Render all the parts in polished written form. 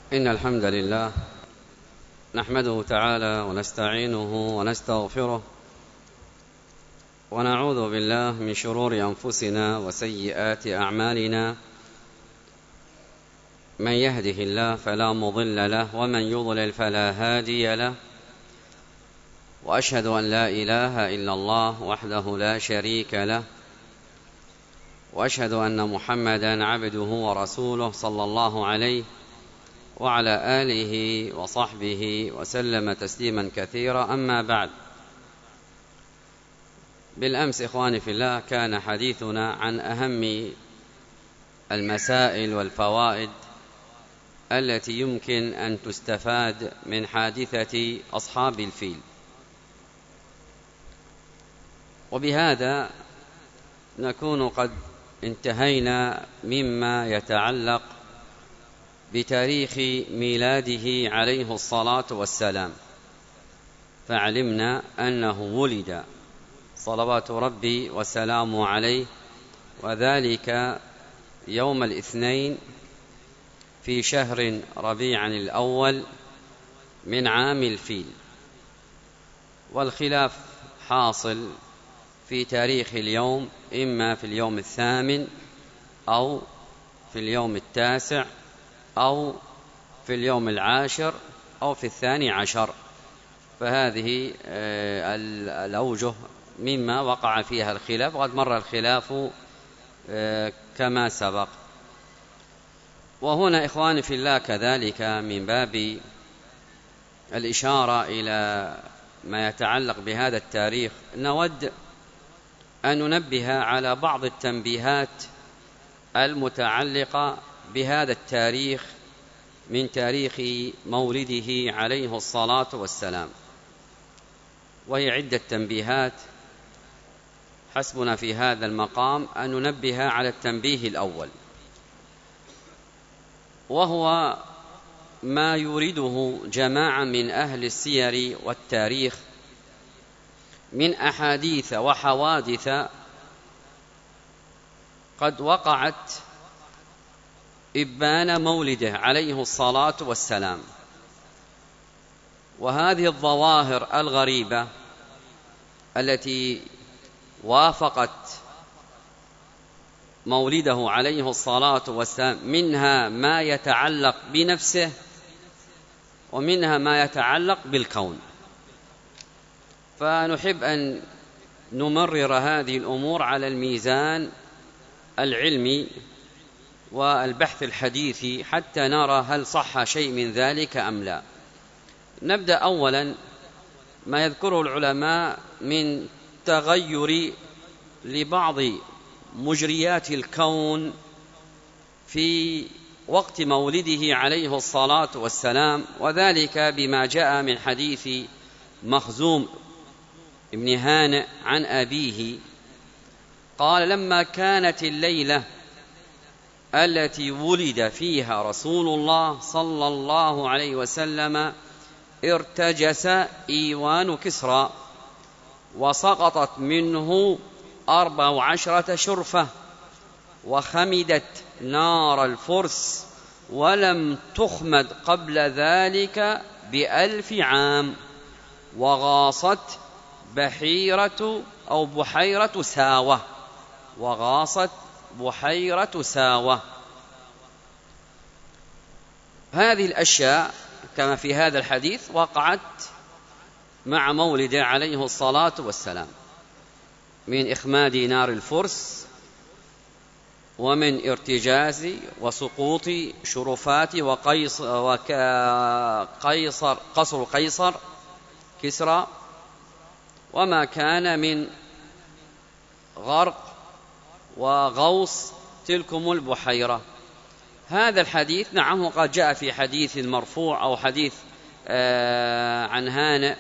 إن الحمد لله نحمده تعالى ونستعينه ونستغفره ونعوذ بالله من شرور أنفسنا وسيئات أعمالنا. من يهده الله فلا مضل له ومن يضلل فلا هادي له، وأشهد أن لا إله إلا الله وحده لا شريك له، وأشهد أن محمدا عبده ورسوله صلى الله عليه وعلى آله وصحبه وسلم تسليما كثيرا. أما بعد، بالأمس إخواني في الله كان حديثنا عن أهم المسائل والفوائد التي يمكن أن تستفاد من حادثة أصحاب الفيل، وبهذا نكون قد انتهينا مما يتعلق بتاريخ ميلاده عليه الصلاة والسلام، فعلمنا أنه ولد صلوات ربي وسلامه عليه، وذلك يوم الاثنين في شهر ربيع الأول من عام الفيل. والخلاف حاصل في تاريخ اليوم، إما في اليوم 8 أو في اليوم 9 أو في اليوم 10 أو في 12، فهذه الأوجه مما وقع فيها الخلاف، وقد مر الخلاف كما سبق. وهنا إخواني في الله كذلك من باب الإشارة إلى ما يتعلق بهذا التاريخ، نود أن ننبه على بعض التنبيهات المتعلقة بهذا التاريخ من تاريخ مولده عليه الصلاة والسلام، وهي عدة تنبيهات. حسبنا في هذا المقام أن ننبه على التنبيه الأول، وهو ما يورده جماعة من أهل السير والتاريخ من أحاديث وحوادث قد وقعت إبان مولده عليه الصلاة والسلام. وهذه الظواهر الغريبة التي وافقت مولده عليه الصلاة والسلام، منها ما يتعلق بنفسه ومنها ما يتعلق بالكون، فنحب أن نمرر هذه الأمور على الميزان العلمي والبحث الحديثي حتى نرى هل صح شيء من ذلك أم لا. نبدأ أولا ما يذكره العلماء من تغير لبعض مجريات الكون في وقت مولده عليه الصلاة والسلام، وذلك بما جاء من حديث مخزوم ابن هانئ عن أبيه قال: لما كانت الليلة التي ولد فيها رسول الله صلى الله عليه وسلم ارتجس إيوان كسرى، وسقطت منه 14 شرفة، وخمدت نار الفرس، ولم تخمد قبل ذلك ب1000 عام، وغاصت بحيرة ساوة، وغاصت بحيرة ساوة. هذه الأشياء كما في هذا الحديث وقعت مع مولده عليه الصلاة والسلام، من إخماد نار الفرس، ومن ارتجاز وسقوط شرفات قصر قيصر كسرى، وما كان من غرق وغوص تلكم البحيرة. هذا الحديث نعم قد جاء في حديث مرفوع أو حديث عن هانئ،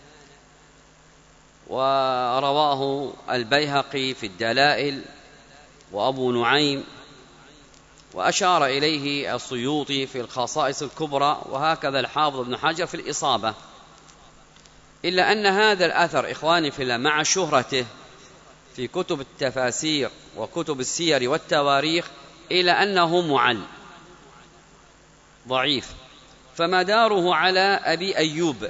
ورواه البيهقي في الدلائل وأبو نعيم، وأشار إليه السيوطي في الخصائص الكبرى، وهكذا الحافظ ابن حجر في الإصابة. إلا أن هذا الأثر إخواني في الله مع شهرته في كتب التفاسير وكتب السير والتواريخ إلى أنه معل ضعيف، فمداره على أبي أيوب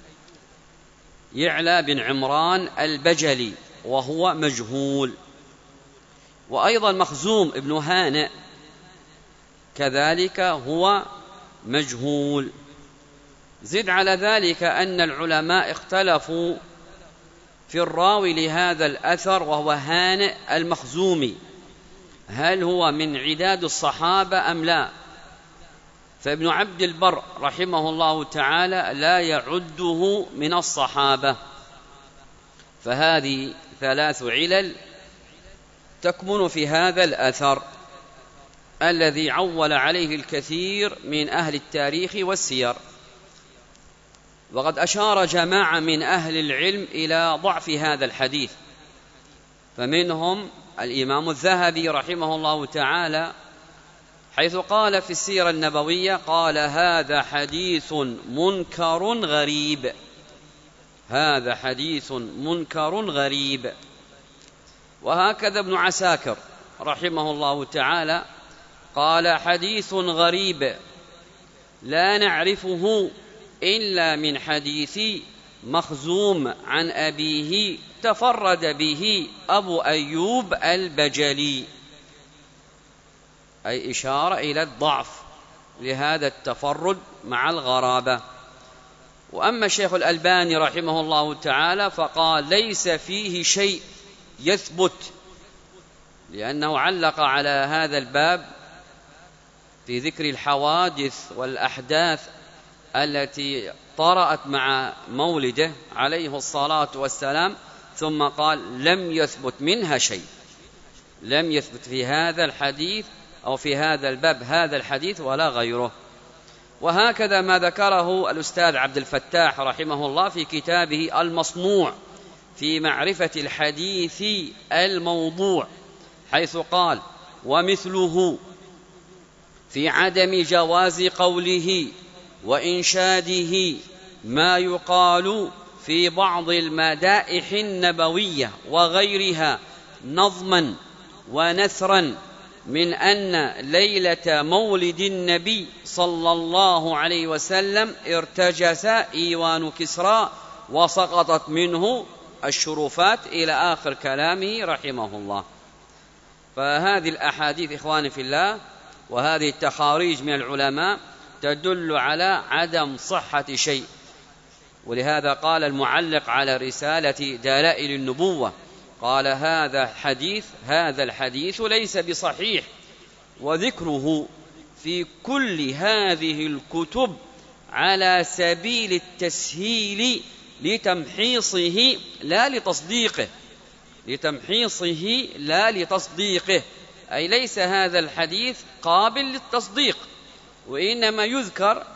يعلى بن عمران البجلي وهو مجهول. وأيضا مخزوم ابن هانئ كذلك هو مجهول. زد على ذلك أن العلماء اختلفوا في الراوي لهذا الأثر وهو هانئ المخزومي، هل هو من عداد الصحابة أم لا؟ فابن عبد البر رحمه الله تعالى لا يعده من الصحابة. فهذه 3 علل تكمن في هذا الأثر الذي عول عليه الكثير من أهل التاريخ والسير. وقد أشار جماعة من أهل العلم إلى ضعف هذا الحديث، فمنهم الإمام الذهبي رحمه الله تعالى، حيث قال في السيرة النبوية قال: هذا حديث منكر غريب، هذا حديث منكر غريب. وهكذا ابن عساكر رحمه الله تعالى قال: حديث غريب لا نعرفه إلا من حديث مخزوم عن أبيه تفرد به أبو أيوب البجلي، أي إشارة إلى الضعف لهذا التفرد مع الغرابة. وأما الشيخ الألباني رحمه الله تعالى فقال: ليس فيه شيء يثبت، لأنه علق على هذا الباب في ذكر الحوادث والأحداث التي طرأت مع مولده عليه الصلاة والسلام، ثم قال: لم يثبت منها شيء، لم يثبت في هذا الحديث أو في هذا الباب هذا الحديث ولا غيره. وهكذا ما ذكره الأستاذ عبد الفتاح رحمه الله في كتابه المصنوع في معرفة الحديث الموضوع، حيث قال: ومثله في عدم جواز قوله وإنشاده ما يقال في بعض المدائح النبوية وغيرها نظما ونثرا، من أن ليلة مولد النبي صلى الله عليه وسلم ارتجس إيوان كسرى وسقطت منه الشرفات إلى آخر كلامه رحمه الله. فهذه الأحاديث إخواني في الله وهذه التخاريج من العلماء تدل على عدم صحة شيء. ولهذا قال المعلق على رسالة دلائل النبوة قال: هذا الحديث ليس بصحيح، وذكره في كل هذه الكتب على سبيل التسهيل لتمحيصه لا لتصديقه، لتمحيصه لا لتصديقه، أي ليس هذا الحديث قابل للتصديق، وإنما يذكر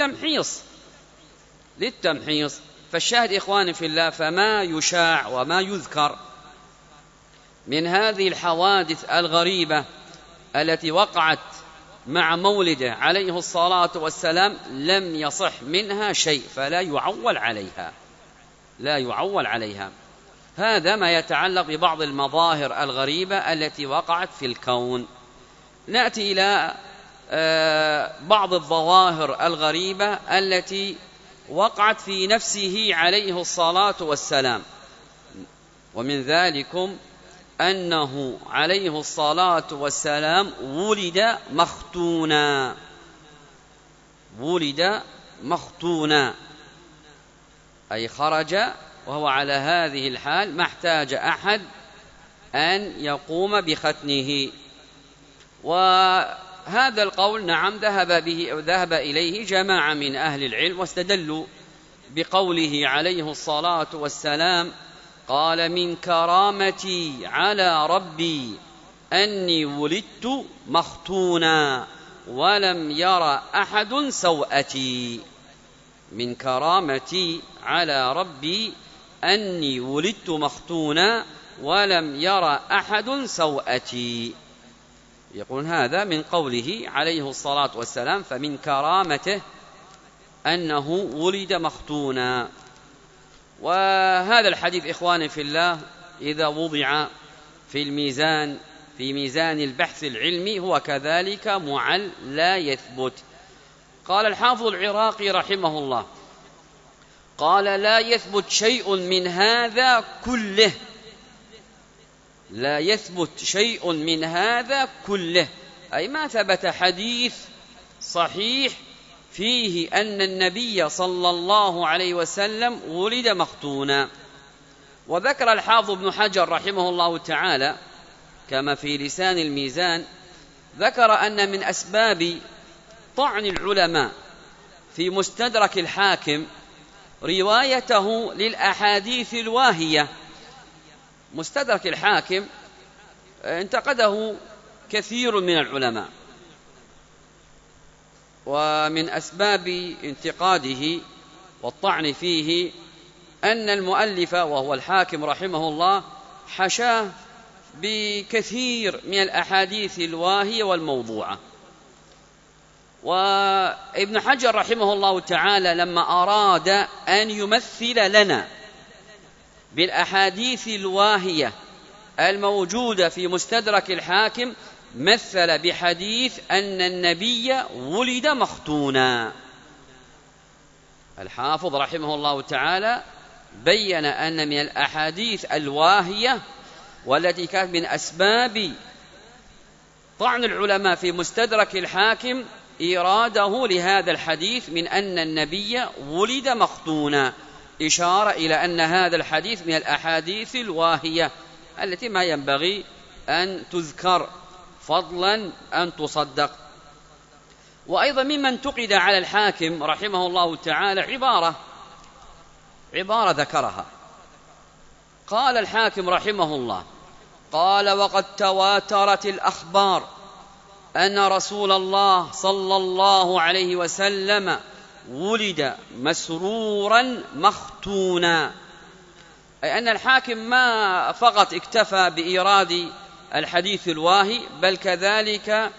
للتمحيص. فالشاهد إخواني في الله، فما يشاع وما يذكر من هذه الحوادث الغريبة التي وقعت مع مولده عليه الصلاة والسلام لم يصح منها شيء، فلا يعول عليها، لا يعول عليها. هذا ما يتعلق ببعض المظاهر الغريبة التي وقعت في الكون. نأتي إلى بعض الظواهر الغريبة التي وقعت في نفسه عليه الصلاة والسلام، ومن ذلكم أنه عليه الصلاة والسلام ولد مختونا، أي خرج وهو على هذه الحال، ما احتاج أحد أن يقوم بختنه. وهذا القول نعم ذهب إليه جماعة من أهل العلم، واستدلوا بقوله عليه الصلاة والسلام قال: من كرامتي على ربي أني ولدت مختونا ولم ير أحد سوءتي. من كرامتي على ربي أني ولدت مختونا ولم ير أحد سوءتي. يقول هذا من قوله عليه الصلاة والسلام، فمن كرامته أنه ولد مختونا. وهذا الحديث إخواني في الله إذا وضع في ميزان البحث العلمي هو كذلك معل لا يثبت. قال الحافظ العراقي رحمه الله: قال لا يثبت شيء من هذا كله، لا يثبت شيء من هذا كله، أي ما ثبت حديث صحيح فيه أن النبي صلى الله عليه وسلم ولد مختونا. وذكر الحافظ ابن حجر رحمه الله تعالى كما في لسان الميزان، ذكر أن من أسباب طعن العلماء في مستدرك الحاكم روايته للأحاديث الواهية. مستدرك الحاكم انتقده كثير من العلماء، ومن أسباب انتقاده والطعن فيه أن المؤلف وهو الحاكم رحمه الله حشاه بكثير من الأحاديث الواهية والموضوعة. وابن حجر رحمه الله تعالى لما أراد أن يمثل لنا بالأحاديث الواهية الموجودة في مستدرك الحاكم مثل بحديث أن النبي ولد مختونا. الحافظ رحمه الله تعالى بين أن من الأحاديث الواهية والتي كانت من أسباب طعن العلماء في مستدرك الحاكم إراده لهذا الحديث من أن النبي ولد مختونا، إشارة إلى أن هذا الحديث من الأحاديث الواهية التي ما ينبغي أن تذكر فضلا أن تصدق. وأيضا ممن انتقد على الحاكم رحمه الله تعالى عبارة ذكرها. قال الحاكم رحمه الله: قال وقد تواترت الأخبار أن رسول الله صلى الله عليه وسلم ولد مسرورا مختونا، أي أن الحاكم ما فقط اكتفى بإيراد الحديث الواهي، بل كذلك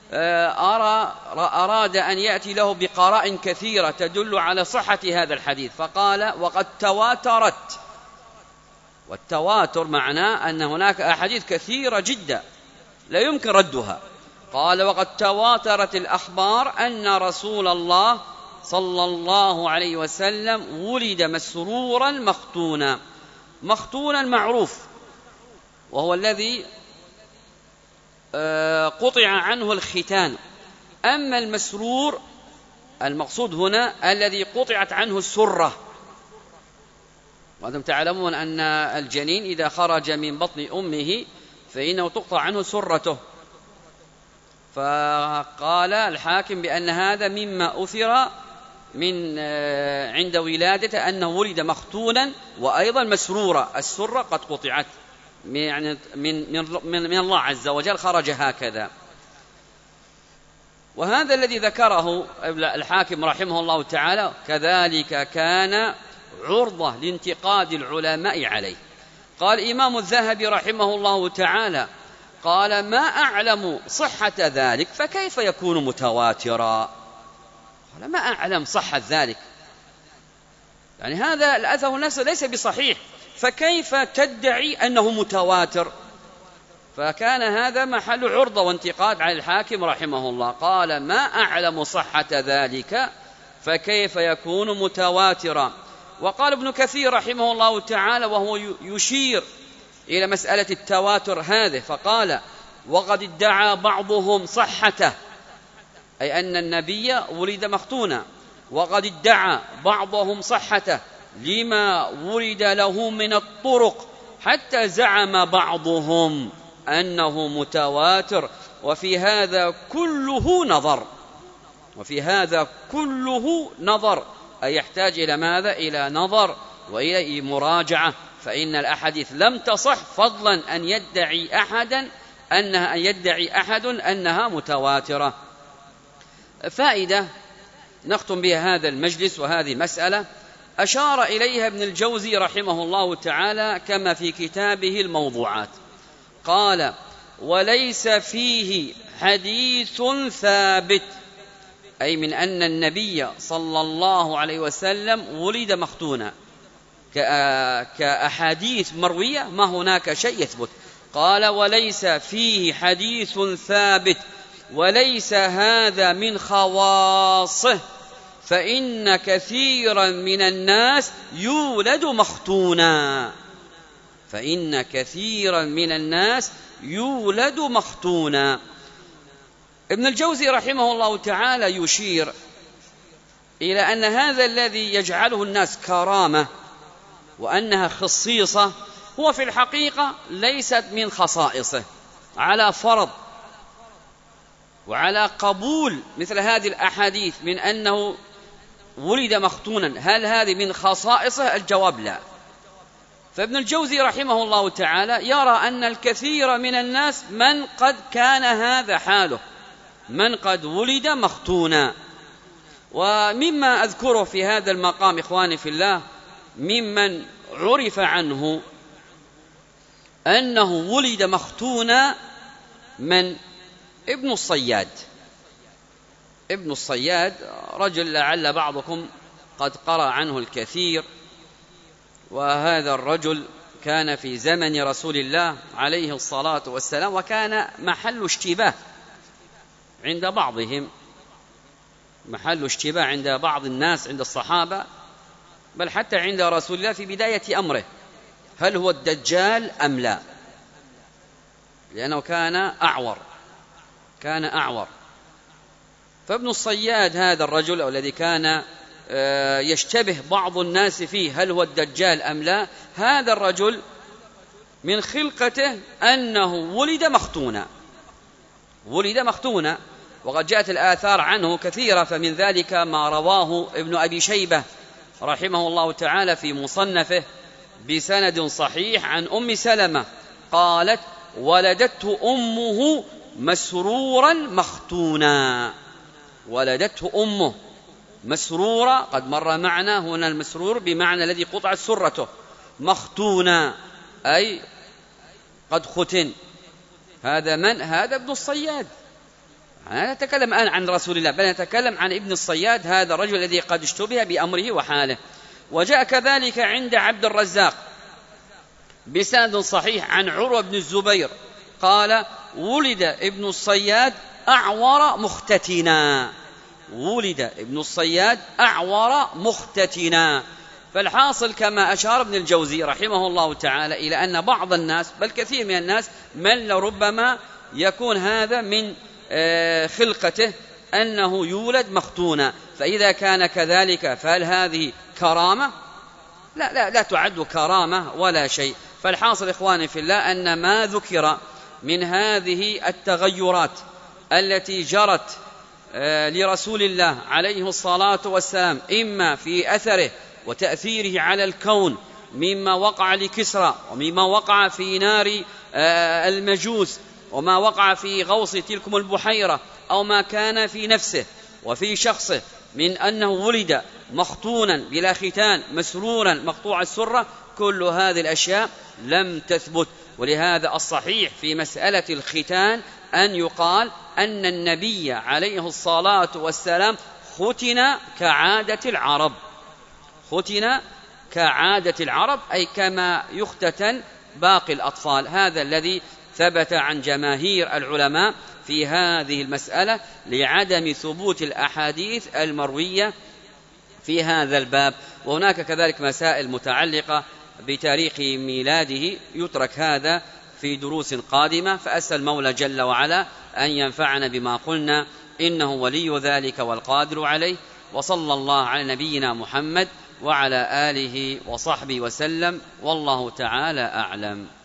أراد أن يأتي له بقراء كثيرة تدل على صحة هذا الحديث، فقال وقد تواترت. والتواتر معناه أن هناك أحاديث كثيرة جدا لا يمكن ردها. قال وقد تواترت الأخبار أن رسول الله صلى الله عليه وسلم ولد مسرورا مختونا. مختونا معروف، وهو الذي قطع عنه الختان. أما المسرور المقصود هنا الذي قطعت عنه السرة. وأنتم تعلمون أن الجنين إذا خرج من بطن أمه فإنه تقطع عنه سرته، فقال الحاكم بأن هذا مما أثر من عند ولادته أنه ولد مختونا وأيضا مسرورا، السرة قد قطعت يعني من الله عز وجل، خرج هكذا. وهذا الذي ذكره الحاكم رحمه الله تعالى كذلك كان عرضة لانتقاد العلماء عليه. قال إمام الذهبي رحمه الله تعالى: قال ما أعلم صحة ذلك فكيف يكون متواترا؟ قال ما أعلم صحة ذلك، يعني هذا الأثر نفسه ليس بصحيح، فكيف تدعي أنه متواتر؟ فكان هذا محل عرضة وانتقاد على الحاكم رحمه الله. قال ما أعلم صحة ذلك فكيف يكون متواترا. وقال ابن كثير رحمه الله تعالى وهو يشير إلى مسألة التواتر هذه، فقال وقد ادعى بعضهم صحته، أي أن النبي ولد مختونا، وقد ادعى بعضهم صحته لما ورد له من الطرق، حتى زعم بعضهم أنه متواتر، وفي هذا كله نظر، وفي هذا كله نظر، أي يحتاج إلى ماذا؟ إلى نظر وإلى مراجعة، فإن الأحاديث لم تصح فضلا أن يدعي أحد أنها متواترة. فائدة نختم بها هذا المجلس وهذه المسألة أشار إليها ابن الجوزي رحمه الله تعالى كما في كتابه الموضوعات. قال وليس فيه حديث ثابت، أي من أن النبي صلى الله عليه وسلم ولد مختونا كأحاديث مروية، ما هناك شيء يثبت. قال وليس فيه حديث ثابت وليس هذا من خواصه، فإن كثيرا من الناس يولد مختونا. فإن كثيرا من الناس يولد مختونا. ابن الجوزي رحمه الله تعالى يشير إلى أن هذا الذي يجعله الناس كرامة وأنها خصيصة هو في الحقيقة ليست من خصائصه، على فرض وعلى قبول مثل هذه الأحاديث من أنه ولد مختونا، هل هذه من خصائصه؟ الجواب لا. فابن الجوزي رحمه الله تعالى يرى أن الكثير من الناس من قد كان هذا حاله، من قد ولد مختونا. ومما أذكره في هذا المقام إخواني في الله، ممن عرف عنه أنه ولد مختونا من ابن الصياد. ابن الصياد رجل لعل بعضكم قد قرأ عنه الكثير، وهذا الرجل كان في زمن رسول الله عليه الصلاة والسلام، وكان محل اشتباه عند بعضهم، محل اشتباه عند بعض الناس، عند الصحابة، بل حتى عند رسول الله في بداية أمره، هل هو الدجال أم لا؟ لأنه كان أعور. فابن الصياد هذا الرجل الذي كان يشتبه بعض الناس فيه هل هو الدجال أم لا، هذا الرجل من خلقته أنه ولد مختونا. وقد جاءت الآثار عنه كثيرة، فمن ذلك ما رواه ابن أبي شيبة رحمه الله تعالى في مصنفه بسند صحيح عن أم سلمة قالت: ولدته أمه مسرورا مختونا. ولدته أمه مسرورا، قد مر معنا هنا المسرور بمعنى الذي قطعت سرته، مختونا أي قد ختن. هذا من؟ هذا ابن الصياد. لا نتكلم الآن عن رسول الله، بل نتكلم عن ابن الصياد، هذا الرجل الذي قد اشتبه بأمره وحاله. وجاء كذلك عند عبد الرزاق بسند صحيح عن عروة بن الزبير قال: ولد ابن الصياد أعور مختتنا. ولد ابن الصياد أعور مختتنا. فالحاصل كما أشار ابن الجوزي رحمه الله تعالى إلى أن بعض الناس، بل كثير من الناس، من لربما يكون هذا من خلقته أنه يولد مختونا. فإذا كان كذلك فهل هذه كرامة؟ لا تعد كرامة ولا شيء. فالحاصل إخواني في الله أن ما ذكر من هذه التغيرات التي جرت لرسول الله عليه الصلاة والسلام، إما في أثره وتأثيره على الكون مما وقع لكسرى، ومما وقع في نار المجوس، وما وقع في غوص تلكم البحيرة، أو ما كان في نفسه وفي شخصه من أنه ولد مختونا بلا ختان مسرورا مقطوع السرة، كل هذه الأشياء لم تثبت. ولهذا الصحيح في مسألة الختان أن يقال أن النبي عليه الصلاة والسلام ختن كعادة العرب، ختن كعادة العرب، أي كما يختتن باقي الأطفال. هذا الذي ثبت عن جماهير العلماء في هذه المسألة، لعدم ثبوت الأحاديث المروية في هذا الباب. وهناك كذلك مسائل متعلقة بتاريخ ميلاده، يترك هذا في دروس قادمة. فأسأل المولى جل وعلا أن ينفعنا بما قلنا، إنه ولي ذلك والقادر عليه. وصلى الله على نبينا محمد وعلى آله وصحبه وسلم، والله تعالى أعلم.